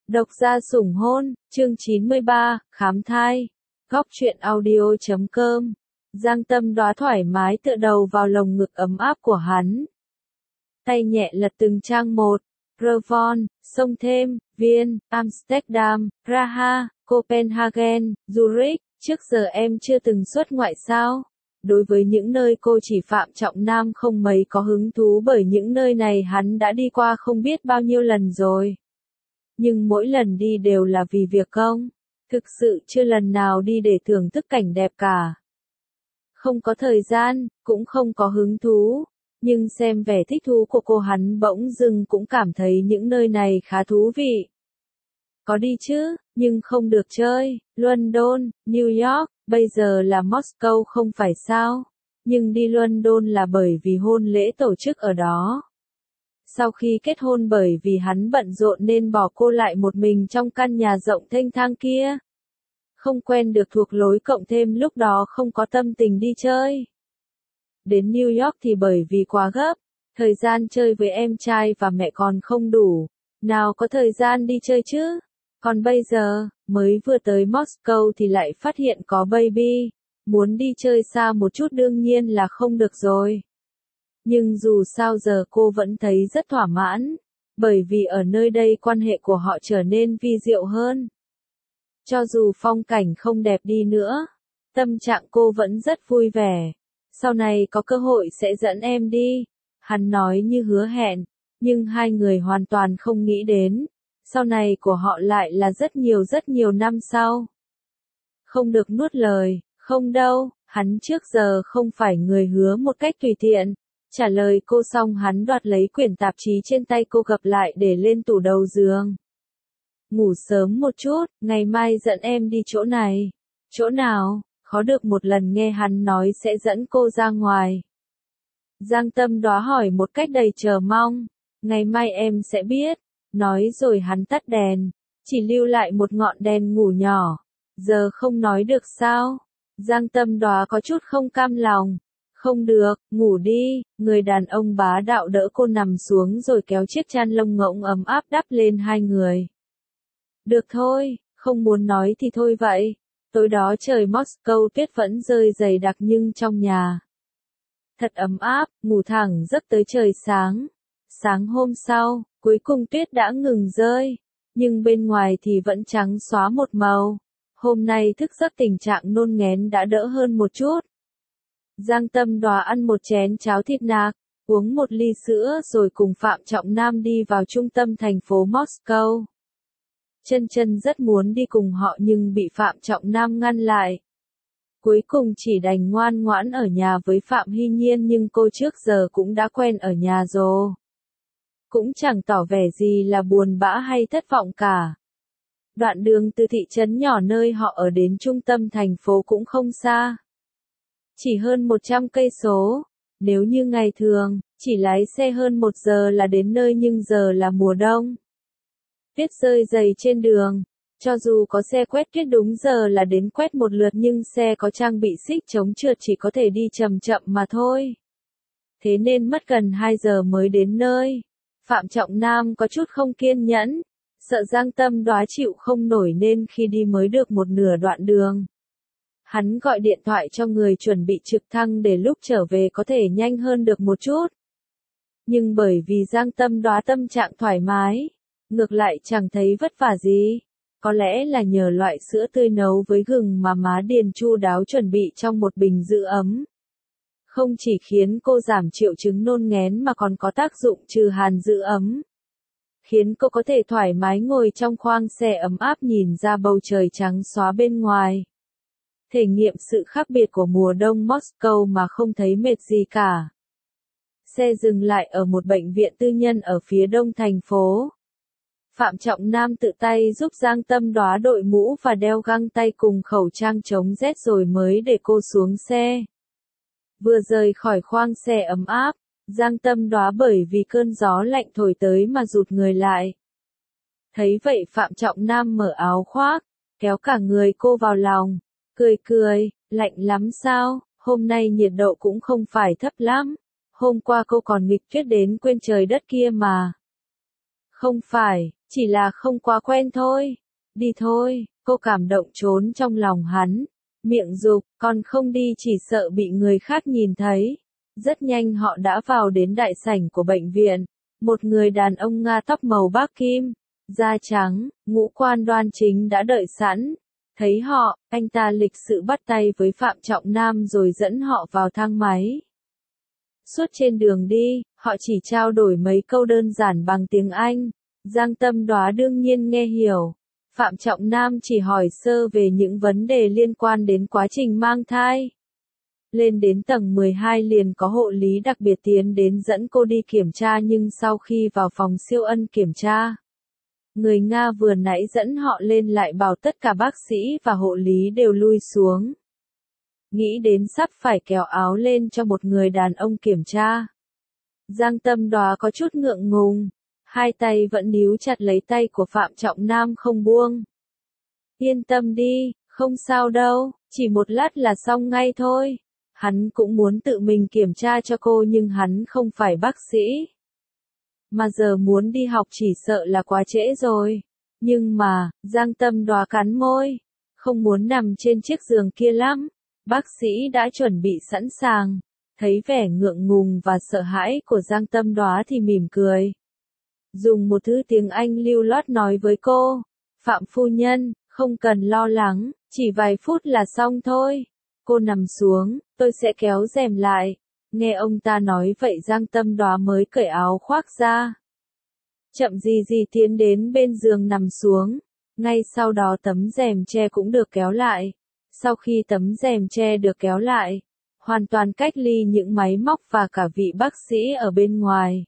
Độc gia sủng hôn, chương 93, khám thai. Góc truyện audio.com. Giang Tâm Đóa thoải mái tựa đầu vào lồng ngực ấm áp của hắn. Tay nhẹ lật từng trang một. Revon, Sông Thêm, Viên, Amsterdam, Praha, Copenhagen, Zurich. Trước giờ em chưa từng xuất ngoại sao? Đối với những nơi cô chỉ Phạm Trọng Nam không mấy có hứng thú, bởi những nơi này hắn đã đi qua không biết bao nhiêu lần rồi. Nhưng mỗi lần đi đều là vì việc công. Thực sự chưa lần nào đi để thưởng thức cảnh đẹp cả. Không có thời gian, cũng không có hứng thú. Nhưng xem vẻ thích thú của cô, hắn bỗng dưng cũng cảm thấy những nơi này khá thú vị. Có đi chứ, nhưng không được chơi. London, New York, bây giờ là Moscow không phải sao? Nhưng đi London là bởi vì hôn lễ tổ chức ở đó. Sau khi kết hôn, bởi vì hắn bận rộn nên bỏ cô lại một mình trong căn nhà rộng thênh thang kia. Không quen được thuộc lối, cộng thêm lúc đó không có tâm tình đi chơi. Đến New York thì bởi vì quá gấp, thời gian chơi với em trai và mẹ còn không đủ, nào có thời gian đi chơi chứ. Còn bây giờ, mới vừa tới Moscow thì lại phát hiện có baby, muốn đi chơi xa một chút đương nhiên là không được rồi. Nhưng dù sao giờ cô vẫn thấy rất thỏa mãn, bởi vì ở nơi đây quan hệ của họ trở nên vi diệu hơn. Cho dù phong cảnh không đẹp đi nữa, tâm trạng cô vẫn rất vui vẻ. Sau này có cơ hội sẽ dẫn em đi, hắn nói như hứa hẹn, nhưng hai người hoàn toàn không nghĩ đến, sau này của họ lại là rất nhiều năm sau. Không được nuốt lời, không đâu, hắn trước giờ không phải người hứa một cách tùy tiện. Trả lời cô xong, hắn đoạt lấy quyển tạp chí trên tay cô gập lại để lên tủ đầu giường. Ngủ sớm một chút, ngày mai dẫn em đi chỗ này. Chỗ nào? Khó được một lần nghe hắn nói sẽ dẫn cô ra ngoài. Giang Tâm Đóa hỏi một cách đầy chờ mong. Ngày mai em sẽ biết. Nói rồi hắn tắt đèn, chỉ lưu lại một ngọn đèn ngủ nhỏ. Giờ không nói được sao? Giang Tâm Đóa có chút không cam lòng. Không được, ngủ đi. Người đàn ông bá đạo đỡ cô nằm xuống rồi kéo chiếc chăn lông ngỗng ấm áp đắp lên hai người. Được thôi, không muốn nói thì thôi vậy. Tối đó trời Moscow tuyết vẫn rơi dày đặc nhưng trong nhà thật ấm áp, ngủ thẳng giấc tới trời sáng. Sáng hôm sau, cuối cùng tuyết đã ngừng rơi, nhưng bên ngoài thì vẫn trắng xóa một màu. Hôm nay thức giấc tình trạng nôn nghén đã đỡ hơn một chút. Giang Tâm Đóa ăn một chén cháo thịt nạc, uống một ly sữa rồi cùng Phạm Trọng Nam đi vào trung tâm thành phố Moscow. Chân Chân rất muốn đi cùng họ nhưng bị Phạm Trọng Nam ngăn lại. Cuối cùng chỉ đành ngoan ngoãn ở nhà với Phạm Hy Nhiên, nhưng cô trước giờ cũng đã quen ở nhà rồi. Cũng chẳng tỏ vẻ gì là buồn bã hay thất vọng cả. Đoạn đường từ thị trấn nhỏ nơi họ ở đến trung tâm thành phố cũng không xa. Chỉ hơn 100 cây số. Nếu như ngày thường, chỉ lái xe hơn 1 giờ là đến nơi, nhưng giờ là mùa đông. Tuyết rơi dày trên đường. Cho dù có xe quét tuyết đúng giờ là đến quét một lượt, nhưng xe có trang bị xích chống trượt chỉ có thể đi chậm chậm mà thôi. Thế nên mất gần 2 giờ mới đến nơi. Phạm Trọng Nam có chút không kiên nhẫn, sợ Giang Tâm Đóa chịu không nổi nên khi đi mới được một nửa đoạn đường. Hắn gọi điện thoại cho người chuẩn bị trực thăng để lúc trở về có thể nhanh hơn được một chút. Nhưng bởi vì Giang Tâm Đóa tâm trạng thoải mái, ngược lại chẳng thấy vất vả gì. Có lẽ là nhờ loại sữa tươi nấu với gừng mà má Điền chu đáo chuẩn bị trong một bình giữ ấm. Không chỉ khiến cô giảm triệu chứng nôn nghén mà còn có tác dụng trừ hàn giữ ấm. Khiến cô có thể thoải mái ngồi trong khoang xe ấm áp nhìn ra bầu trời trắng xóa bên ngoài. Thể nghiệm sự khác biệt của mùa đông Moscow mà không thấy mệt gì cả. Xe dừng lại ở một bệnh viện tư nhân ở phía đông thành phố. Phạm Trọng Nam tự tay giúp Giang Tâm Đóa đội mũ và đeo găng tay cùng khẩu trang chống rét rồi mới để cô xuống xe. Vừa rời khỏi khoang xe ấm áp, Giang Tâm Đóa bởi vì cơn gió lạnh thổi tới mà rụt người lại. Thấy vậy Phạm Trọng Nam mở áo khoác, kéo cả người cô vào lòng, cười, lạnh lắm sao, hôm nay nhiệt độ cũng không phải thấp lắm, hôm qua cô còn nghịch tuyết đến quên trời đất kia mà. Không phải, chỉ là không quá quen thôi. Đi thôi, cô cảm động trốn trong lòng hắn. Miệng dục, còn không đi chỉ sợ bị người khác nhìn thấy. Rất nhanh họ đã vào đến đại sảnh của bệnh viện. Một người đàn ông Nga tóc màu bác kim, da trắng, ngũ quan đoan chính đã đợi sẵn. Thấy họ, anh ta lịch sự bắt tay với Phạm Trọng Nam rồi dẫn họ vào thang máy. Suốt trên đường đi, họ chỉ trao đổi mấy câu đơn giản bằng tiếng Anh. Giang Tâm Đoá đương nhiên nghe hiểu. Phạm Trọng Nam chỉ hỏi sơ về những vấn đề liên quan đến quá trình mang thai. Lên đến tầng 12 liền có hộ lý đặc biệt tiến đến dẫn cô đi kiểm tra, nhưng sau khi vào phòng siêu ân kiểm tra, người Nga vừa nãy dẫn họ lên lại bảo tất cả bác sĩ và hộ lý đều lui xuống. Nghĩ đến sắp phải kéo áo lên cho một người đàn ông kiểm tra. Giang Tâm Đoá có chút ngượng ngùng, hai tay vẫn níu chặt lấy tay của Phạm Trọng Nam không buông. Yên tâm đi, không sao đâu, chỉ một lát là xong ngay thôi. Hắn cũng muốn tự mình kiểm tra cho cô nhưng hắn không phải bác sĩ. Mà giờ muốn đi học chỉ sợ là quá trễ rồi. Nhưng mà, Giang Tâm Đoá cắn môi, không muốn nằm trên chiếc giường kia lắm. Bác sĩ đã chuẩn bị sẵn sàng. Thấy vẻ ngượng ngùng và sợ hãi của Giang Tâm Đoá thì mỉm cười. Dùng một thứ tiếng Anh lưu loát nói với cô. Phạm phu nhân, không cần lo lắng, chỉ vài phút là xong thôi. Cô nằm xuống, tôi sẽ kéo rèm lại. Nghe ông ta nói vậy Giang Tâm Đoá mới cởi áo khoác ra. Chậm gì gì tiến đến bên giường nằm xuống. Ngay sau đó tấm rèm che cũng được kéo lại. Sau khi tấm rèm che được kéo lại, hoàn toàn cách ly những máy móc và cả vị bác sĩ ở bên ngoài.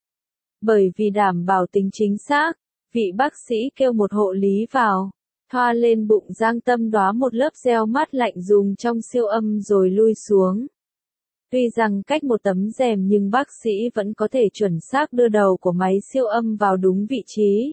Bởi vì đảm bảo tính chính xác, vị bác sĩ kêu một hộ lý vào, thoa lên bụng Giang Tâm Đoá một lớp gel mát lạnh dùng trong siêu âm rồi lui xuống. Tuy rằng cách một tấm rèm nhưng bác sĩ vẫn có thể chuẩn xác đưa đầu của máy siêu âm vào đúng vị trí.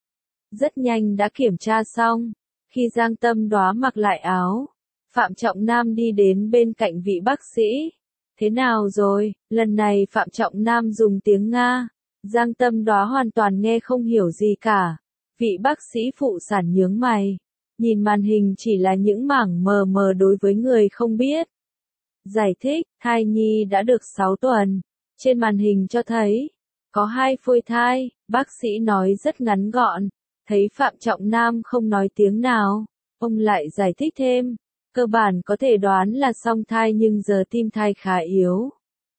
Rất nhanh đã kiểm tra xong, khi Giang Tâm Đoá mặc lại áo, Phạm Trọng Nam đi đến bên cạnh vị bác sĩ. Thế nào rồi? Lần này Phạm Trọng Nam dùng tiếng Nga. Giang Tâm Đoá hoàn toàn nghe không hiểu gì cả. Vị bác sĩ phụ sản nhướng mày. Nhìn màn hình chỉ là những mảng mờ mờ đối với người không biết. Giải thích, thai nhi đã được 6 tuần. Trên màn hình cho thấy, có 2 phôi thai. Bác sĩ nói rất ngắn gọn. Thấy Phạm Trọng Nam không nói tiếng nào, ông lại giải thích thêm. Cơ bản có thể đoán là song thai nhưng giờ tim thai khá yếu.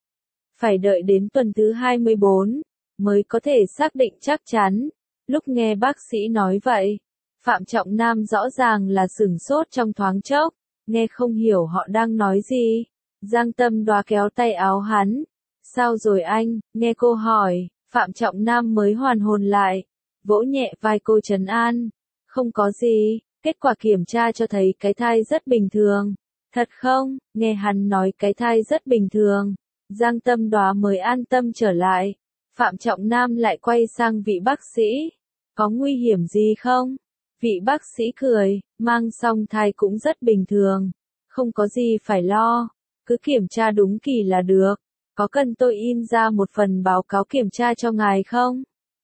Phải đợi đến tuần thứ 24, mới có thể xác định chắc chắn. Lúc nghe bác sĩ nói vậy, Phạm Trọng Nam rõ ràng là sửng sốt trong thoáng chốc, nghe không hiểu họ đang nói gì. Giang Tâm Đoá kéo tay áo hắn. Sao rồi anh? Nghe cô hỏi, Phạm Trọng Nam mới hoàn hồn lại, vỗ nhẹ vai cô trấn an. Không có gì. Kết quả kiểm tra cho thấy cái thai rất bình thường. Thật không? Nghe hắn nói cái thai rất bình thường. Giang Tâm Đoá mới an tâm trở lại. Phạm Trọng Nam lại quay sang vị bác sĩ. Có nguy hiểm gì không? Vị bác sĩ cười, mang song thai cũng rất bình thường. Không có gì phải lo. Cứ kiểm tra đúng kỳ là được. Có cần tôi in ra một phần báo cáo kiểm tra cho ngài không?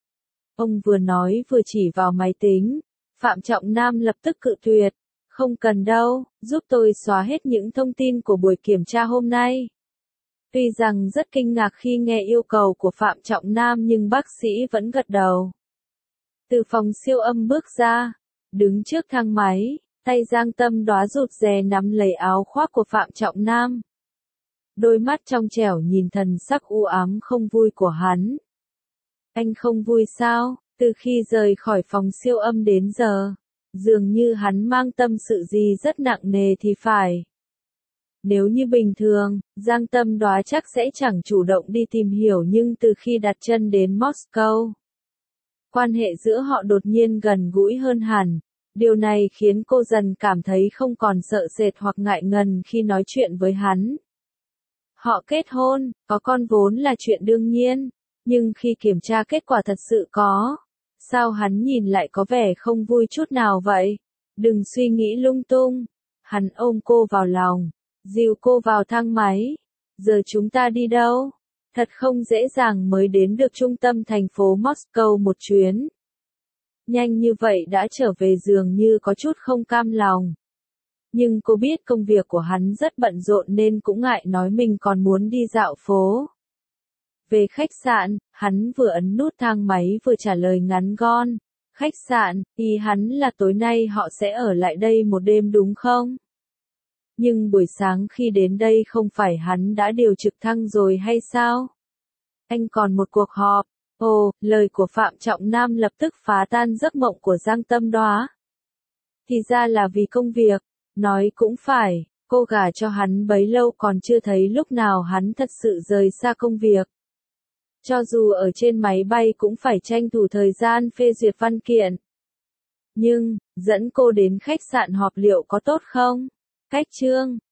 Ông vừa nói vừa chỉ vào máy tính. Phạm Trọng Nam lập tức cự tuyệt. Không cần đâu, giúp tôi xóa hết những thông tin của buổi kiểm tra hôm nay. Tuy rằng rất kinh ngạc khi nghe yêu cầu của Phạm Trọng Nam nhưng bác sĩ vẫn gật đầu. Từ phòng siêu âm bước ra, đứng trước thang máy, tay Giang Tâm Đoá rụt rè nắm lấy áo khoác của Phạm Trọng Nam. Đôi mắt trong trẻo nhìn thần sắc u ám không vui của hắn. Anh không vui sao? Từ khi rời khỏi phòng siêu âm đến giờ, dường như hắn mang tâm sự gì rất nặng nề thì phải. Nếu như bình thường, Giang Tâm Đoá chắc sẽ chẳng chủ động đi tìm hiểu nhưng từ khi đặt chân đến Moscow, quan hệ giữa họ đột nhiên gần gũi hơn hẳn. Điều này khiến cô dần cảm thấy không còn sợ sệt hoặc ngại ngần khi nói chuyện với hắn. Họ kết hôn, có con vốn là chuyện đương nhiên, nhưng khi kiểm tra kết quả thật sự có. Sao hắn nhìn lại có vẻ không vui chút nào vậy? Đừng suy nghĩ lung tung. Hắn ôm cô vào lòng, dìu cô vào thang máy. Giờ chúng ta đi đâu? Thật không dễ dàng mới đến được trung tâm thành phố Moscow một chuyến. Nhanh như vậy đã trở về dường như có chút không cam lòng. Nhưng cô biết công việc của hắn rất bận rộn nên cũng ngại nói mình còn muốn đi dạo phố. Về khách sạn, hắn vừa ấn nút thang máy vừa trả lời ngắn gọn. Khách sạn, ý hắn là tối nay họ sẽ ở lại đây một đêm đúng không? Nhưng buổi sáng khi đến đây không phải hắn đã điều trực thăng rồi hay sao? Anh còn một cuộc họp. Ồ, lời của Phạm Trọng Nam lập tức phá tan giấc mộng của Giang Tâm Đoá. Thì ra là vì công việc. Nói cũng phải, cô gả cho hắn bấy lâu còn chưa thấy lúc nào hắn thật sự rời xa công việc. Cho dù ở trên máy bay cũng phải tranh thủ thời gian phê duyệt văn kiện. Nhưng, dẫn cô đến khách sạn họp liệu có tốt không? Khách trương,